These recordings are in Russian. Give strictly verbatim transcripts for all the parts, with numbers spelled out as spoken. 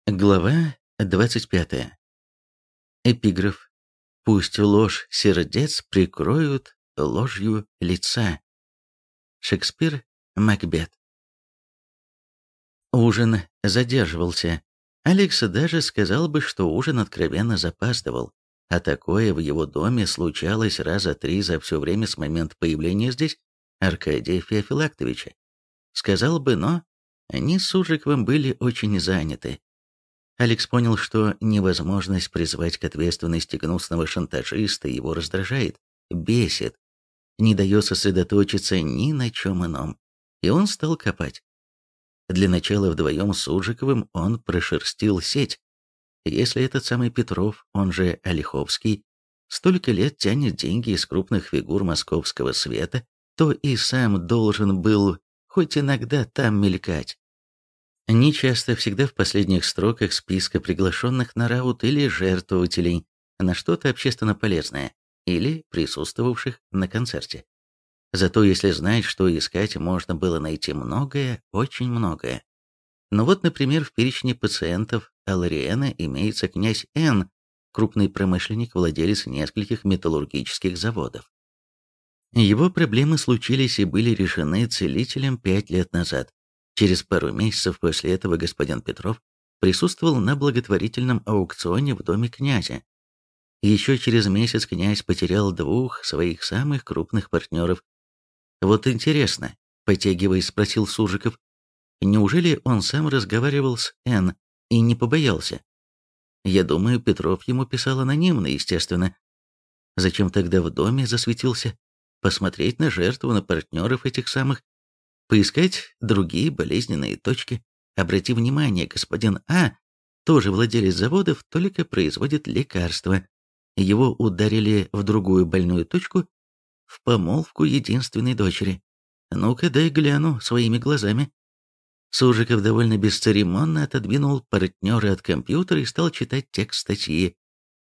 Глава двадцать пятая. Эпиграф. «Пусть ложь сердец прикроют ложью лица». Шекспир, Макбет. Ужин задерживался. Алекс даже сказал бы, что ужин откровенно запаздывал, а такое в его доме случалось раза три за все время с момента появления здесь Аркадия Феофилактовича. Сказал бы, но они с Сужиковым были очень заняты. Алекс понял, что невозможность призвать к ответственности гнусного шантажиста его раздражает, бесит, не дает сосредоточиться ни на чем ином, и он стал копать. Для начала вдвоем с Сужиковым он прошерстил сеть. Если этот самый Петров, он же Олеховский, столько лет тянет деньги из крупных фигур московского света, то и сам должен был хоть иногда там мелькать. Нечасто, всегда в последних строках списка приглашенных на раут или жертвователей на что-то общественно полезное, или присутствовавших на концерте. Зато если знать, что искать, можно было найти многое, очень многое. Ну вот, например, в перечне пациентов Алариэна имеется князь Н, крупный промышленник, владелец нескольких металлургических заводов. Его проблемы случились и были решены целителем пять лет назад. Через пару месяцев после этого господин Петров присутствовал на благотворительном аукционе в доме князя. Еще через месяц князь потерял двух своих самых крупных партнеров. «Вот интересно», — потягиваясь, спросил Сужиков, «неужели он сам разговаривал с Н и не побоялся?» «Я думаю, Петров ему писал анонимно, естественно. Зачем тогда в доме засветился? Посмотреть на жертву, на партнеров этих самых, поискать другие болезненные точки. Обрати внимание, господин А, тоже владелец заводов, только производит лекарства. Его ударили в другую больную точку, в помолвку единственной дочери. Ну-ка, дай гляну своими глазами». Сужиков довольно бесцеремонно отодвинул партнера от компьютера и стал читать текст статьи.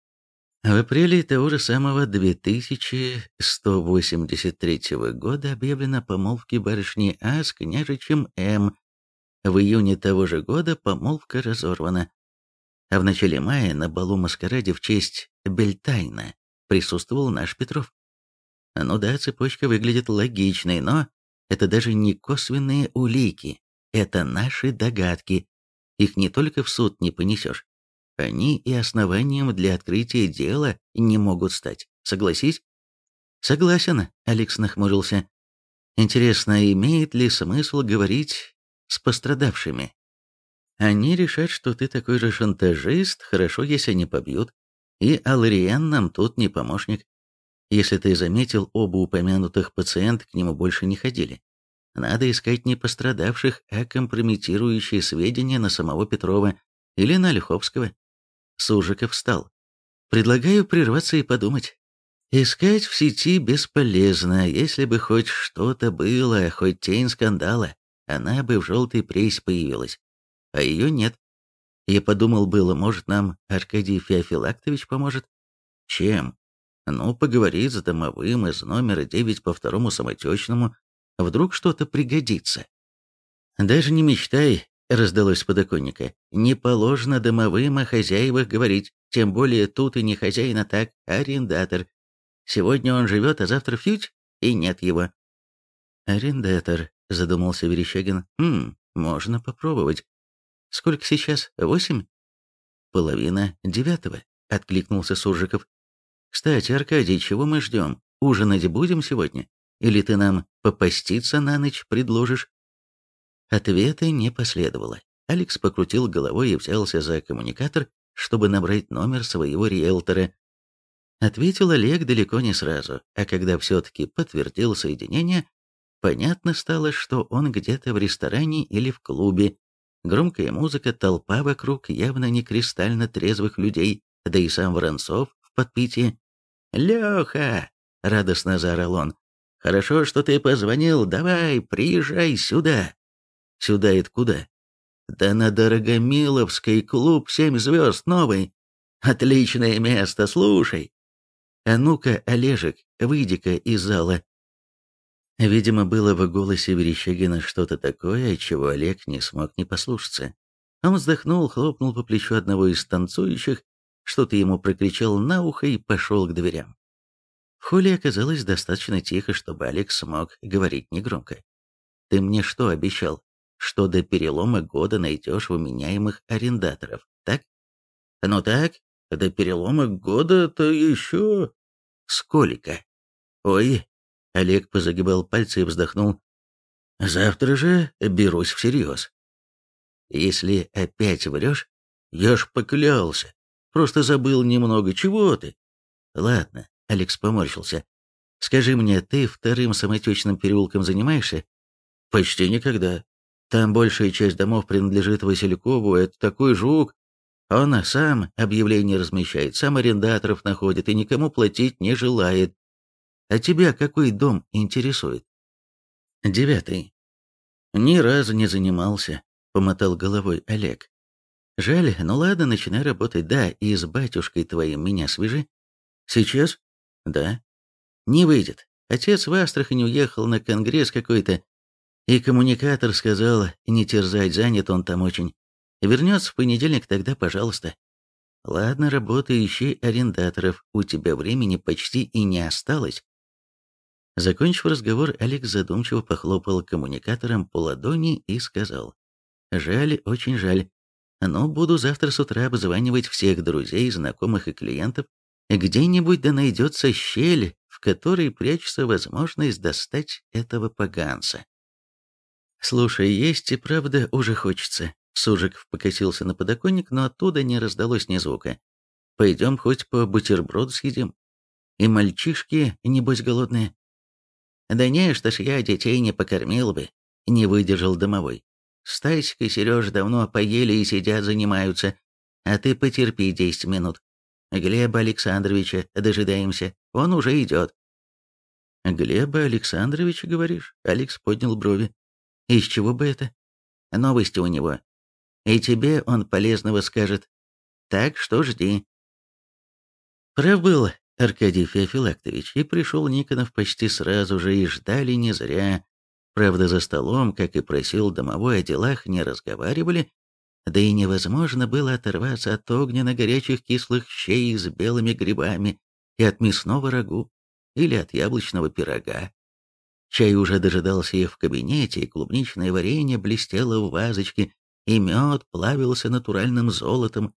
В апреле того же самого две тысячи сто восемьдесят третьего года объявлена помолвка барышни А с княжичем М. В июне того же года помолвка разорвана. А в начале мая на балу-маскараде в честь Бельтайна присутствовал наш Петров. Ну да, цепочка выглядит логичной, но это даже не косвенные улики, это наши догадки. Их не только в суд не понесешь. Они и основанием для открытия дела не могут стать. Согласись? Согласен, Алекс нахмурился. Интересно, имеет ли смысл говорить с пострадавшими? Они решат, что ты такой же шантажист, хорошо, если не побьют. И Алариен нам тут не помощник. Если ты заметил, оба упомянутых пациента к нему больше не ходили. Надо искать не пострадавших, а компрометирующие сведения на самого Петрова или на Олеховского. Сужиков встал. «Предлагаю прерваться и подумать. Искать в сети бесполезно. Если бы хоть что-то было, хоть тень скандала, она бы в желтой прессе появилась. А ее нет. Я подумал было, может, нам Аркадий Феофилактович поможет? Чем? Ну, поговорить с домовым из номера девять по второму самотечному. Вдруг что-то пригодится». «Даже не мечтай», — раздалось с подоконника. «Не положено домовым о хозяевах говорить, тем более тут и не хозяин, а так арендатор. Сегодня он живет, а завтра фють, и нет его». «Арендатор», — задумался Верещагин. «Хм, можно попробовать. Сколько сейчас? Восемь?» «Половина девятого», — откликнулся Суржиков. «Кстати, Аркадий, чего мы ждем? Ужинать будем сегодня? Или ты нам попаститься на ночь предложишь?» Ответа не последовало. Алекс покрутил головой и взялся за коммуникатор, чтобы набрать номер своего риэлтора. Ответил Олег далеко не сразу, а когда все-таки подтвердил соединение, понятно стало, что он где-то в ресторане или в клубе. Громкая музыка, толпа вокруг явно не кристально трезвых людей, да и сам Воронцов в подпитии. «Леха!» — радостно заорал он. «Хорошо, что ты позвонил, давай, приезжай сюда». «Сюда это куда?» «Да на Дорогомиловской, клуб «Семь звезд» новый. Отличное место, слушай». «А ну-ка, Олежек, выйди-ка из зала». Видимо, было в голосе Верещагина что-то такое, от чего Олег не смог не послушаться. Он вздохнул, хлопнул по плечу одного из танцующих, что-то ему прокричал на ухо и пошел к дверям. В холле оказалось достаточно тихо, чтобы Алекс смог говорить негромко. «Ты мне что обещал? Что до перелома года найдешь вменяемых арендаторов, так?» «Ну так, до перелома года-то еще...» «Сколько?» «Ой...» — Олег позагибал пальцы и вздохнул. «Завтра же берусь всерьез». «Если опять врешь, я ж поклялся. Просто забыл немного. Чего ты?» «Ладно», — Алекс поморщился. «Скажи мне, ты вторым самотечным переулком занимаешься?» «Почти никогда. Там большая часть домов принадлежит Василькову, это такой жук. Он сам объявления размещает, сам арендаторов находит и никому платить не желает. А тебя какой дом интересует?» «Девятый». «Ни разу не занимался», — помотал головой Олег. «Жаль, ну ладно, начинай работать. Да, и с батюшкой твоим меня свяжи». «Сейчас?» «Да». «Не выйдет. Отец в Астрахань уехал на конгресс какой-то, и коммуникатор сказал не терзать, занят он там очень. Вернется в понедельник, тогда пожалуйста». «Ладно, работай, ищи арендаторов, у тебя времени почти и не осталось». Закончив разговор, Алекс задумчиво похлопал коммуникатором по ладони и сказал: «Жаль, очень жаль. Но буду завтра с утра обзванивать всех друзей, знакомых и клиентов. Где-нибудь да найдется щель, в которой прячется возможность достать этого поганца». «Слушай, есть и правда уже хочется». Сужиков покосился на подоконник, но оттуда не раздалось ни звука. «Пойдем хоть по бутерброду съедим. И мальчишки, небось, голодные». «Да не, что ж я детей не покормил бы», — не выдержал домовой. «Стасик и Сережа давно поели и сидят, занимаются, а ты потерпи десять минут. Глеба Александровича дожидаемся, он уже идет». «Глеба Александровича, говоришь?» — Алекс поднял брови. «Из чего бы это?» «Новости у него. И тебе он полезного скажет. Так что жди». Прав был Аркадий Феофилактович, и пришел Никонов почти сразу же, и ждали не зря. Правда, за столом, как и просил домовой, о делах не разговаривали, да и невозможно было оторваться от огненно-горячих кислых щей с белыми грибами и от мясного рагу или от яблочного пирога. Чай уже дожидался их в кабинете, и клубничное варенье блестело в вазочке, и мед плавился натуральным золотом.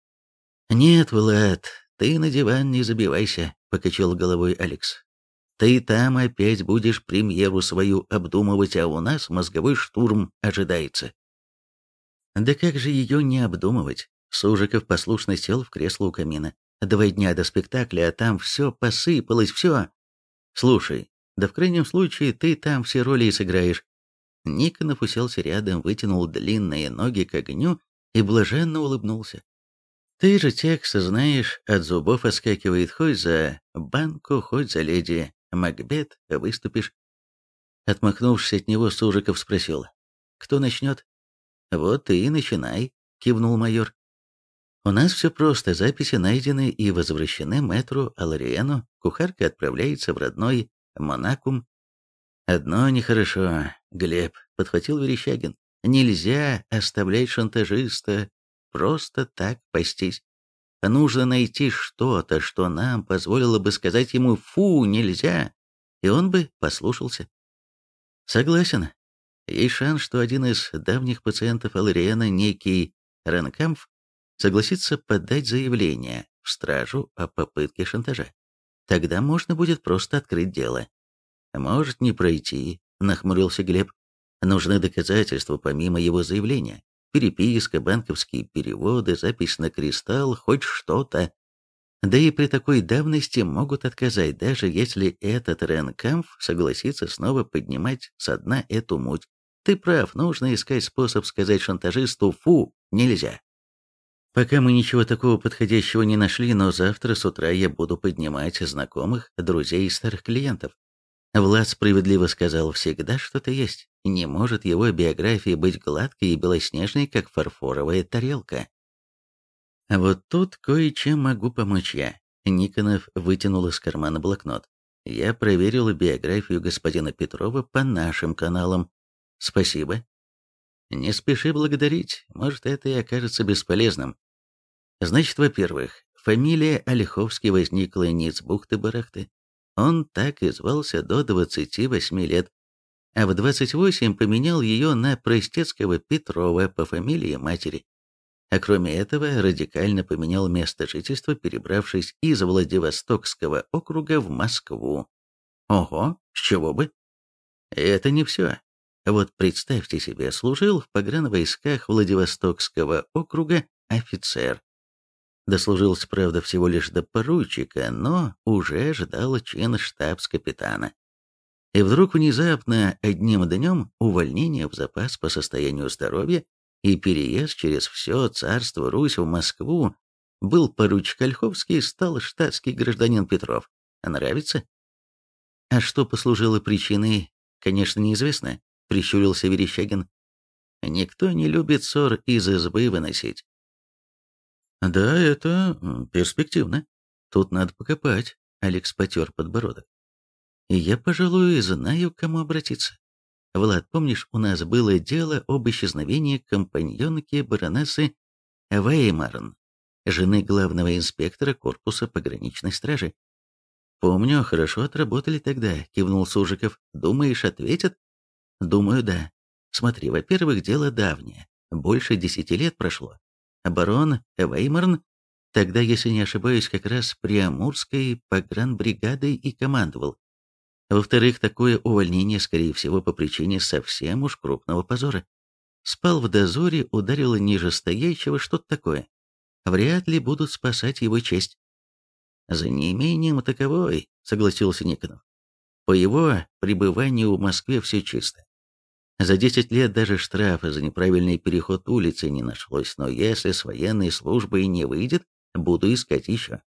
«Нет, Влад, ты на диван не забивайся», — покачал головой Алекс. «Ты там опять будешь премьеру свою обдумывать, а у нас мозговой штурм ожидается». «Да как же ее не обдумывать?» Сужиков послушно сел в кресло у камина. «Два дня до спектакля, а там все посыпалось, все. Слушай, да в крайнем случае ты там все роли и сыграешь». Никонов уселся рядом, вытянул длинные ноги к огню и блаженно улыбнулся. «Ты же текст знаешь, от зубов оскакивает, хоть за банку, хоть за леди Макбет выступишь». Отмахнувшись от него, Сужиков спросил: «Кто начнет?» «Вот ты и начинай», — кивнул майор. «У нас все просто, записи найдены и возвращены мэтру Алариену, кухарка отправляется в родной Монакум». «Одно нехорошо, Глеб», — подхватил Верещагин. «Нельзя оставлять шантажиста просто так пастись. Нужно найти что-то, что нам позволило бы сказать ему «фу, нельзя», и он бы послушался». «Согласен. Есть шанс, что один из давних пациентов Алариена, некий Ранкамф, согласится подать заявление в стражу о попытке шантажа. Тогда можно будет просто открыть дело». «Может не пройти», — нахмурился Глеб. «Нужны доказательства помимо его заявления. Переписка, банковские переводы, запись на кристалл, хоть что-то. Да и при такой давности могут отказать, даже если этот Ренкамф согласится снова поднимать со дна эту муть. Ты прав, нужно искать способ сказать шантажисту «фу, нельзя». Пока мы ничего такого подходящего не нашли, но завтра с утра я буду поднимать знакомых, друзей и старых клиентов. Влад справедливо сказал, всегда что-то есть. Не может его биография быть гладкой и белоснежной, как фарфоровая тарелка. А вот тут кое-чем могу помочь я. Никонов вытянул из кармана блокнот. Я проверил биографию господина Петрова по нашим каналам. Спасибо. Не спеши благодарить, может, это и окажется бесполезным. Значит, во-первых, фамилия Ольховский возникла не из бухты-барахты. Он так и звался до двадцати восьми лет, а в двадцать восемь поменял ее на простецкого Петрова по фамилии матери. А кроме этого, радикально поменял место жительства, перебравшись из Владивостокского округа в Москву. Ого, с чего бы? Это не все. Вот представьте себе, служил в погранвойсках Владивостокского округа офицер. Дослужился, правда, всего лишь до поручика, но уже ждал чин штабс-капитана. И вдруг внезапно одним днем увольнение в запас по состоянию здоровья и переезд через все царство Русь в Москву. Был поручик Ольховский, стал штатский гражданин Петров. Нравится? А что послужило причиной, конечно, неизвестно, прищурился Верещагин. Никто не любит ссор из избы выносить. Да, это перспективно. Тут надо покопать. Алекс потер подбородок. И я, пожалуй, знаю, к кому обратиться. Влад, помнишь, у нас было дело об исчезновении компаньонки баронессы Веймарн, жены главного инспектора корпуса пограничной стражи? Помню, хорошо отработали тогда, кивнул Сужиков. Думаешь, ответят? Думаю, да. Смотри, во-первых, дело давнее. Больше десяти лет прошло. Барон Веймарн тогда, если не ошибаюсь, как раз Приамурской погранбригадой и командовал. Во-вторых, такое увольнение, скорее всего, по причине совсем уж крупного позора. Спал в дозоре, ударило нижестоящего, что-то такое. Вряд ли будут спасать его честь. За неимением таковой, согласился Никонов. По его пребыванию в Москве все чисто. За десять лет даже штрафа за неправильный переход улицы не нашлось, но если с военной службы не выйдет, буду искать еще.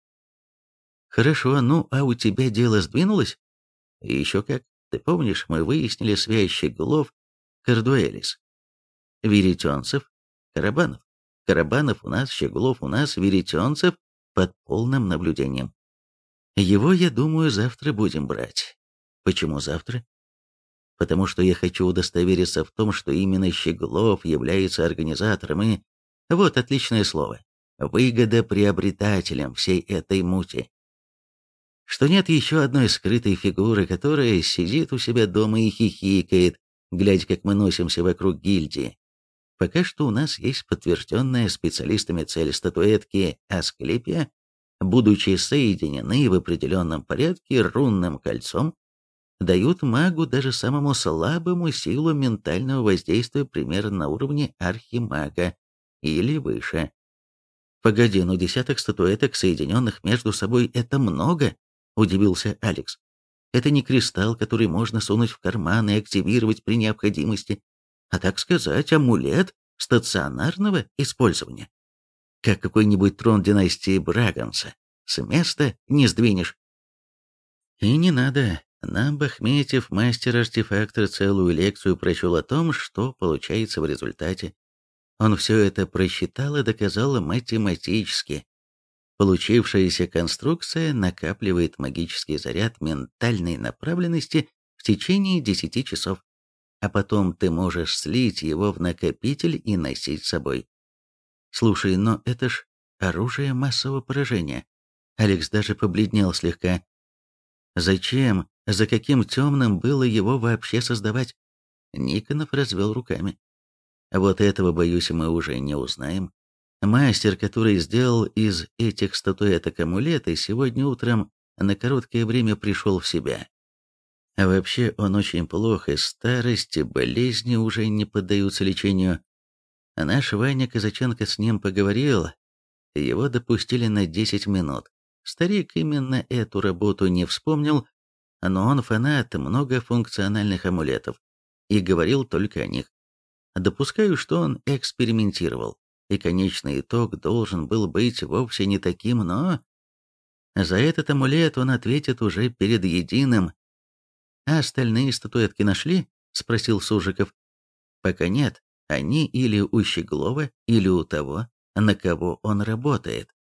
Хорошо, ну а у тебя дело сдвинулось? И еще как. Ты помнишь, мы выяснили связь Щеглов, Кардуэлис, Веретенцев, Карабанов. Карабанов у нас, Щеглов у нас, Веретенцев под полным наблюдением. Его, я думаю, завтра будем брать. Почему завтра? Потому что я хочу удостовериться в том, что именно Щеглов является организатором и, вот отличное слово, выгодоприобретателем всей этой мути. Что нет еще одной скрытой фигуры, которая сидит у себя дома и хихикает, глядя, как мы носимся вокруг гильдии. Пока что у нас есть подтвержденная специалистами цель статуэтки Асклепия, будучи соединены в определенном порядке рунным кольцом, дают магу, даже самому слабому, силу ментального воздействия примерно на уровне архимага или выше. Погоди, ну десяток статуэток, соединенных между собой, это много? Удивился Алекс. Это не кристалл, который можно сунуть в карман и активировать при необходимости, а, так сказать, амулет стационарного использования. Как какой-нибудь трон династии Браганса. С места не сдвинешь. И не надо. Нам Бахметьев, мастер-артефактор, целую лекцию прочел о том, что получается в результате. Он все это просчитал и доказал математически. Получившаяся конструкция накапливает магический заряд ментальной направленности в течение десяти часов, а потом ты можешь слить его в накопитель и носить с собой. Слушай, но это ж оружие массового поражения. Алекс даже побледнел слегка. Зачем, за каким темным было его вообще создавать? Никонов развел руками. Вот этого, боюсь, мы уже не узнаем. Мастер, который сделал из этих статуэток амулеты, сегодня утром на короткое время пришел в себя. А вообще он очень плохо, старости, болезни уже не поддаются лечению. А наш Ваня Казаченко с ним поговорил, его допустили на десять минут. Старик именно эту работу не вспомнил, но он фанат многофункциональных амулетов и говорил только о них. Допускаю, что он экспериментировал, и конечный итог должен был быть вовсе не таким, но... За этот амулет он ответит уже перед единым. «А остальные статуэтки нашли?» — спросил Сужиков. «Пока нет. Они или у Щеглова, или у того, на кого он работает».